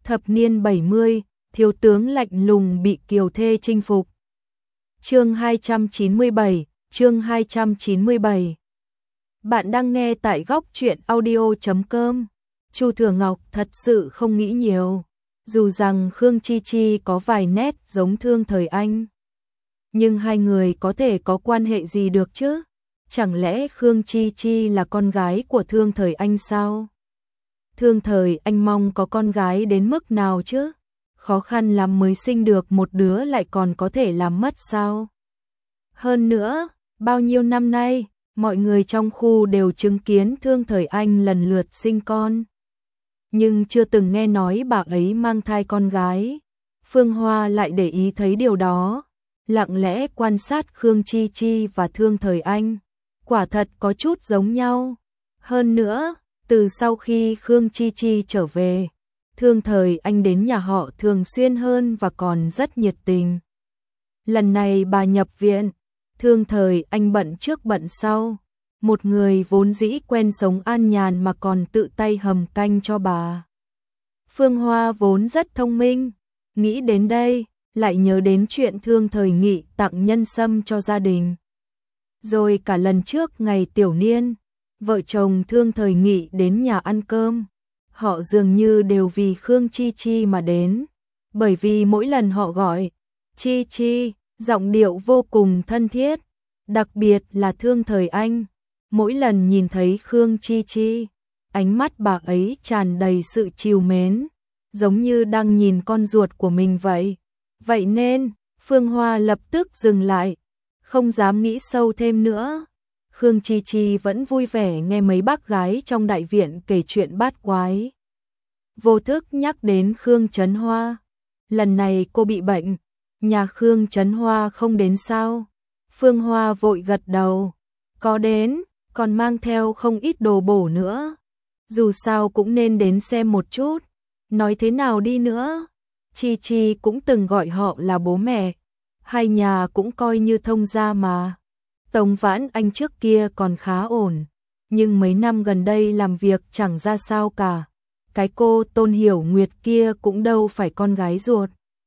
Thập niên 70, thiếu tướng lạnh lùng bị kiều thê chinh phục. Chương 297, chương 297. Bạn đang nghe tại góc truyện audio.com. Chu Thừa Ngọc thật sự không nghĩ nhiều, dù rằng Khương Chi Chi có vài nét giống Thương Thời Anh. Nhưng hai người có thể có quan hệ gì được chứ? Chẳng lẽ Khương Chi Chi là con gái của Thương Thời Anh sao? Thương Thời Anh mong có con gái đến mức nào chứ? Khó khăn lắm mới sinh được một đứa lại còn có thể làm mất sao? Hơn nữa, bao nhiêu năm nay, mọi người trong khu đều chứng kiến Thương Thời Anh lần lượt sinh con. Nhưng chưa từng nghe nói bà ấy mang thai con gái. Phương Hoa lại để ý thấy điều đó, lặng lẽ quan sát Khương Chi Chi và Thương Thời Anh. Quả thật có chút giống nhau. Hơn nữa, từ sau khi Khương Chi Chi trở về, Thương Thời Anh đến nhà họ thường xuyên hơn và còn rất nhiệt tình. Lần này bà nhập viện, Thương Thời Anh bận trước bận sau. Một người vốn dĩ quen sống an nhàn mà còn tự tay hầm canh cho bà. Phương Hoa vốn rất thông minh, nghĩ đến đây, lại nhớ đến chuyện Thương Thời Nghị tặng nhân sâm cho gia đình. Rồi cả lần trước ngày tiểu niên, vợ chồng Thương Thời Nghị đến nhà ăn cơm, họ dường như đều vì Khương Chi Chi mà đến, bởi vì mỗi lần họ gọi Chi Chi, giọng điệu vô cùng thân thiết, đặc biệt là Thương Thời Anh, mỗi lần nhìn thấy Khương Chi Chi, ánh mắt bà ấy tràn đầy sự trìu mến, giống như đang nhìn con ruột của mình vậy. Vậy nên, Phương Hoa lập tức dừng lại, không dám nghĩ sâu thêm nữa. Khương Chi Chi vẫn vui vẻ nghe mấy bác gái trong đại viện kể chuyện bát quái. Vô thức nhắc đến Khương Trấn Hoa. Lần này cô bị bệnh, nhà Khương Trấn Hoa không đến sao? Phương Hoa vội gật đầu. Có đến, còn mang theo không ít đồ bổ nữa. Dù sao cũng nên đến xem một chút. Nói thế nào đi nữa, Chi Chi cũng từng gọi họ là bố mẹ. Hai nhà cũng coi như thông gia mà. Tống Vãn Anh trước kia còn khá ổn, nhưng mấy năm gần đây làm việc chẳng ra sao cả. Cái cô Tôn Hiểu Nguyệt kia cũng đâu phải con gái ruột.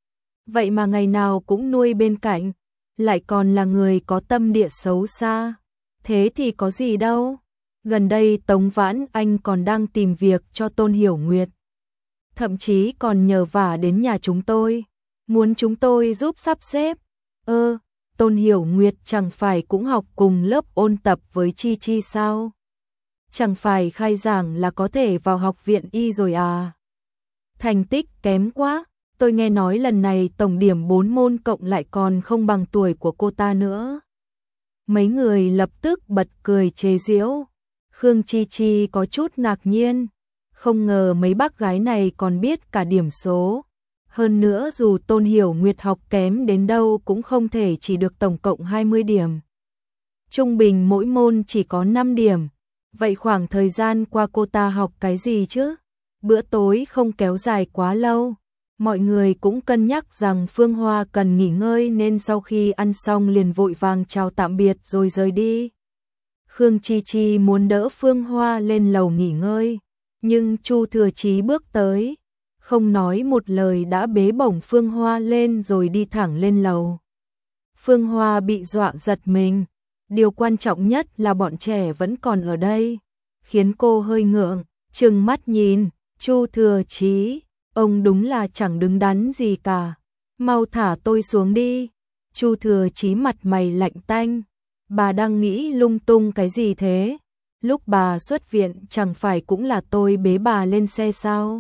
Vậy mà ngày nào cũng nuôi bên cạnh, lại còn là người có tâm địa xấu xa. Thế thì có gì đâu. Gần đây Tống Vãn Anh còn đang tìm việc cho Tôn Hiểu Nguyệt. Thậm chí còn nhờ vả đến nhà chúng tôi, muốn chúng tôi giúp sắp xếp. Tôn Hiểu Nguyệt chẳng phải cũng học cùng lớp ôn tập với Chi Chi sao? Chẳng phải khai giảng là có thể vào học viện y rồi à? Thành tích kém quá, tôi nghe nói lần này tổng điểm 4 môn cộng lại còn không bằng tuổi của cô ta nữa. Mấy người lập tức bật cười chế giễu. Khương Chi Chi có chút ngạc nhiên, không ngờ mấy bác gái này còn biết cả điểm số. Hơn nữa dù Tôn Hiểu Nguyệt học kém đến đâu cũng không thể chỉ được tổng cộng 20 điểm. Trung bình mỗi môn chỉ có 5 điểm. Vậy khoảng thời gian qua cô ta học cái gì chứ? Bữa tối không kéo dài quá lâu. Mọi người cũng cân nhắc rằng Phương Hoa cần nghỉ ngơi nên sau khi ăn xong liền vội vàng chào tạm biệt rồi rời đi. Khương Chi Chi muốn đỡ Phương Hoa lên lầu nghỉ ngơi, nhưng Chu Thừa Chí bước tới, không nói một lời đã bế bổng Phương Hoa lên rồi đi thẳng lên lầu. Phương Hoa bị dọa giật mình, điều quan trọng nhất là bọn trẻ vẫn còn ở đây, khiến cô hơi ngượng, trừng mắt nhìn, Chu Thừa Chí, ông đúng là chẳng đứng đắn gì cả, mau thả tôi xuống đi. Chu Thừa Chí mặt mày lạnh tanh, bà đang nghĩ lung tung cái gì thế? Lúc bà xuất viện chẳng phải cũng là tôi bế bà lên xe sao?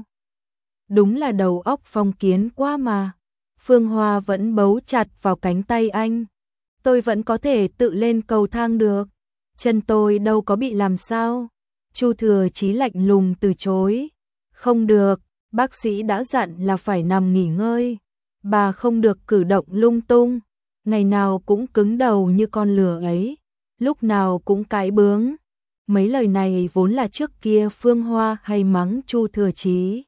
Đúng là đầu óc phong kiến quá mà. Phương Hoa vẫn bấu chặt vào cánh tay anh. Tôi vẫn có thể tự lên cầu thang được. Chân tôi đâu có bị làm sao. Chu Thừa Chí lạnh lùng từ chối. Không được, bác sĩ đã dặn là phải nằm nghỉ ngơi. Bà không được cử động lung tung. Ngày nào cũng cứng đầu như con lừa ấy. Lúc nào cũng cãi bướng. Mấy lời này vốn là trước kia Phương Hoa hay mắng Chu Thừa Chí.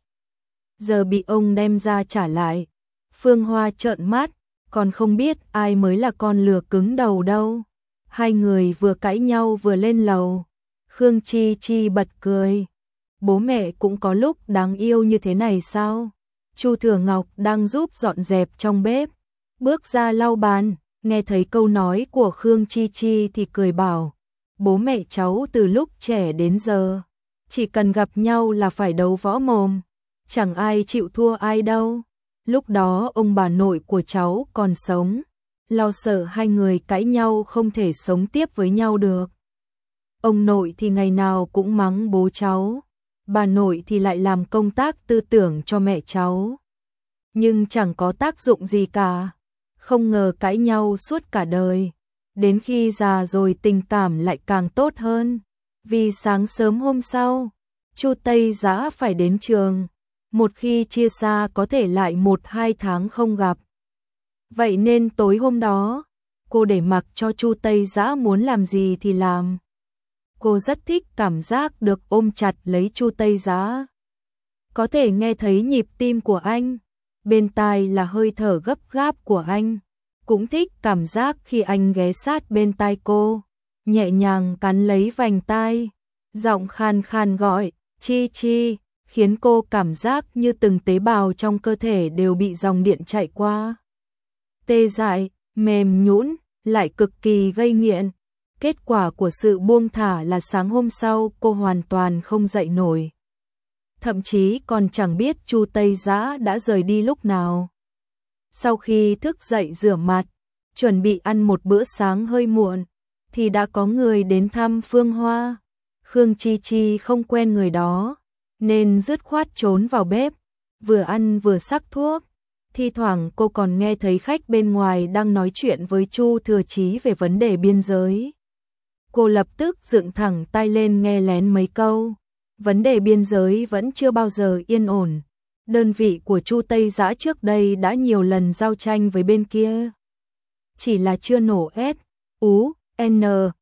Giờ bị ông đem ra trả lại. Phương Hoa trợn mắt, còn không biết ai mới là con lừa cứng đầu đâu. Hai người vừa cãi nhau vừa lên lầu. Khương Chi Chi bật cười. Bố mẹ cũng có lúc đáng yêu như thế này sao? Chu Thừa Ngọc đang giúp dọn dẹp trong bếp, bước ra lau bàn, nghe thấy câu nói của Khương Chi Chi thì cười bảo, bố mẹ cháu từ lúc trẻ đến giờ, chỉ cần gặp nhau là phải đấu võ mồm, chẳng ai chịu thua ai đâu. Lúc đó ông bà nội của cháu còn sống, lo sợ hai người cãi nhau không thể sống tiếp với nhau được. Ông nội thì ngày nào cũng mắng bố cháu, bà nội thì lại làm công tác tư tưởng cho mẹ cháu. Nhưng chẳng có tác dụng gì cả, không ngờ cãi nhau suốt cả đời. Đến khi già rồi tình cảm lại càng tốt hơn, vì sáng sớm hôm sau, Chu Tây Dã phải đến trường. Một khi chia xa có thể lại 1-2 tháng không gặp. Vậy nên tối hôm đó, cô để mặc cho Chu Tây Dã muốn làm gì thì làm. Cô rất thích cảm giác được ôm chặt lấy Chu Tây Dã. Có thể nghe thấy nhịp tim của anh, bên tai là hơi thở gấp gáp của anh. Cũng thích cảm giác khi anh ghé sát bên tai cô, nhẹ nhàng cắn lấy vành tai, giọng khan khan gọi, Chi Chi, khiến cô cảm giác như từng tế bào trong cơ thể đều bị dòng điện chạy qua. Tê dại, mềm nhũn, lại cực kỳ gây nghiện. Kết quả của sự buông thả là sáng hôm sau cô hoàn toàn không dậy nổi. Thậm chí còn chẳng biết Chu Tây Dã đã rời đi lúc nào. Sau khi thức dậy rửa mặt, chuẩn bị ăn một bữa sáng hơi muộn, thì đã có người đến thăm Phương Hoa. Khương Chi Chi không quen người đó, nên dứt khoát trốn vào bếp, vừa ăn vừa sắc thuốc. Thi thoảng cô còn nghe thấy khách bên ngoài đang nói chuyện với Chu Thừa Chí về vấn đề biên giới. Cô lập tức dựng thẳng tai lên nghe lén mấy câu. Vấn đề biên giới vẫn chưa bao giờ yên ổn. Đơn vị của Chu Tây Dã trước đây đã nhiều lần giao tranh với bên kia. Chỉ là chưa nổ S.U.N.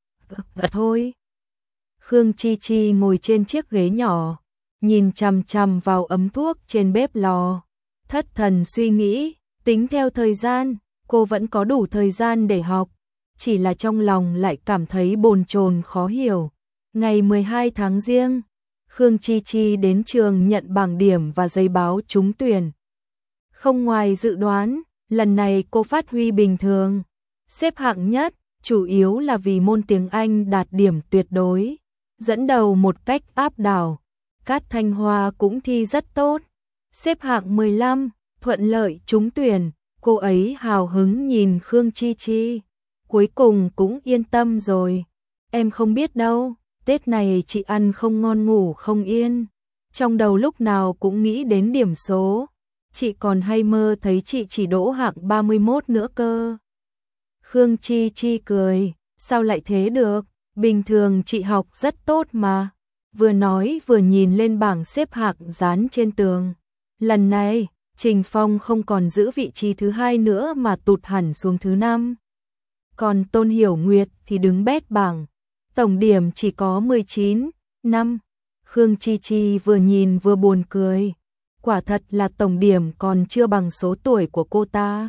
thôi. Khương Chi Chi ngồi trên chiếc ghế nhỏ, nhìn chằm chằm vào ấm thuốc trên bếp lò. Thất thần suy nghĩ, tính theo thời gian, cô vẫn có đủ thời gian để học. Chỉ là trong lòng lại cảm thấy bồn chồn khó hiểu. Ngày 12 tháng Giêng, Khương Chi Chi đến trường nhận bảng điểm và giấy báo trúng tuyển. Không ngoài dự đoán, lần này cô phát huy bình thường, xếp hạng nhất, chủ yếu là vì môn tiếng Anh đạt điểm tuyệt đối, dẫn đầu một cách áp đảo. Cát Thanh Hoa cũng thi rất tốt, xếp hạng 15, thuận lợi trúng tuyển. Cô ấy hào hứng nhìn Khương Chi Chi, cuối cùng cũng yên tâm rồi. Em không biết đâu, Tết này chị ăn không ngon ngủ không yên, trong đầu lúc nào cũng nghĩ đến điểm số. Chị còn hay mơ thấy chị chỉ đỗ hạng 31 nữa cơ. Khương Chi Chi cười, sao lại thế được, bình thường chị học rất tốt mà. Vừa nói vừa nhìn lên bảng xếp hạng dán trên tường. Lần này, Trình Phong không còn giữ vị trí thứ 2 nữa mà tụt hẳn xuống thứ 5. Còn Tôn Hiểu Nguyệt thì đứng bét bảng, tổng điểm chỉ có 19, 5. Khương Chi Chi vừa nhìn vừa buồn cười. Quả thật là tổng điểm còn chưa bằng số tuổi của cô ta.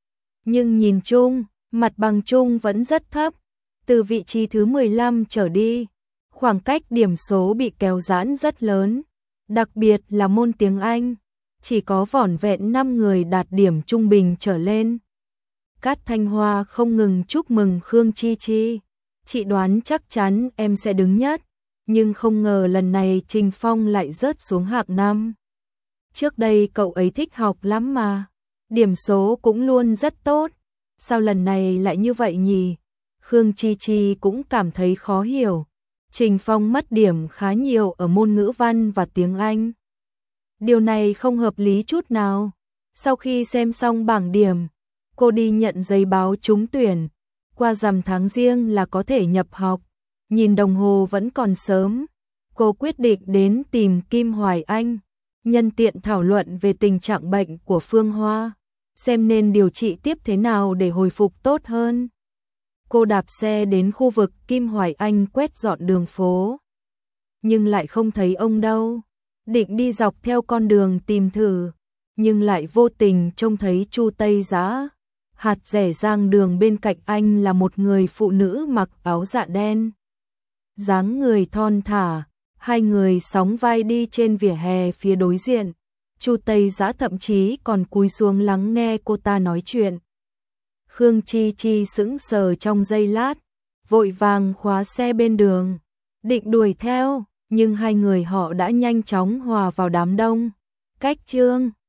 Nhưng nhìn chung, mặt bằng chung vẫn rất thấp. Từ vị trí thứ 15 trở đi, khoảng cách điểm số bị kéo giãn rất lớn. Đặc biệt là môn tiếng Anh, chỉ có vỏn vẹn 5 người đạt điểm trung bình trở lên. Cát Thanh Hoa không ngừng chúc mừng Khương Chi Chi. Chị đoán chắc chắn em sẽ đứng nhất, nhưng không ngờ lần này Trình Phong lại rớt xuống hạng 5. Trước đây cậu ấy thích học lắm mà, điểm số cũng luôn rất tốt. Sao lần này lại như vậy nhỉ? Khương Chi Chi cũng cảm thấy khó hiểu. Trình Phong mất điểm khá nhiều ở môn ngữ văn và tiếng Anh. Điều này không hợp lý chút nào. Sau khi xem xong bảng điểm, cô đi nhận giấy báo trúng tuyển. Qua rằm tháng Giêng là có thể nhập học. Nhìn đồng hồ vẫn còn sớm, cô quyết định đến tìm Kim Hoài Anh, nhân tiện thảo luận về tình trạng bệnh của Phương Hoa, xem nên điều trị tiếp thế nào để hồi phục tốt hơn. Cô đạp xe đến khu vực Kim Hoài Anh quét dọn đường phố, nhưng lại không thấy ông đâu. Định đi dọc theo con đường tìm thử, nhưng lại vô tình trông thấy Chu Tây Dã. Hạt rẻ rang đường bên cạnh anh là một người phụ nữ mặc áo dạ đen, dáng người thon thả. Hai người sóng vai đi trên vỉa hè phía đối diện. Chu Tây Giã thậm chí còn cúi xuống lắng nghe cô ta nói chuyện. Khương Chi Chi sững sờ trong giây lát, vội vàng khóa xe bên đường, định đuổi theo, nhưng hai người họ đã nhanh chóng hòa vào đám đông. Cách Chương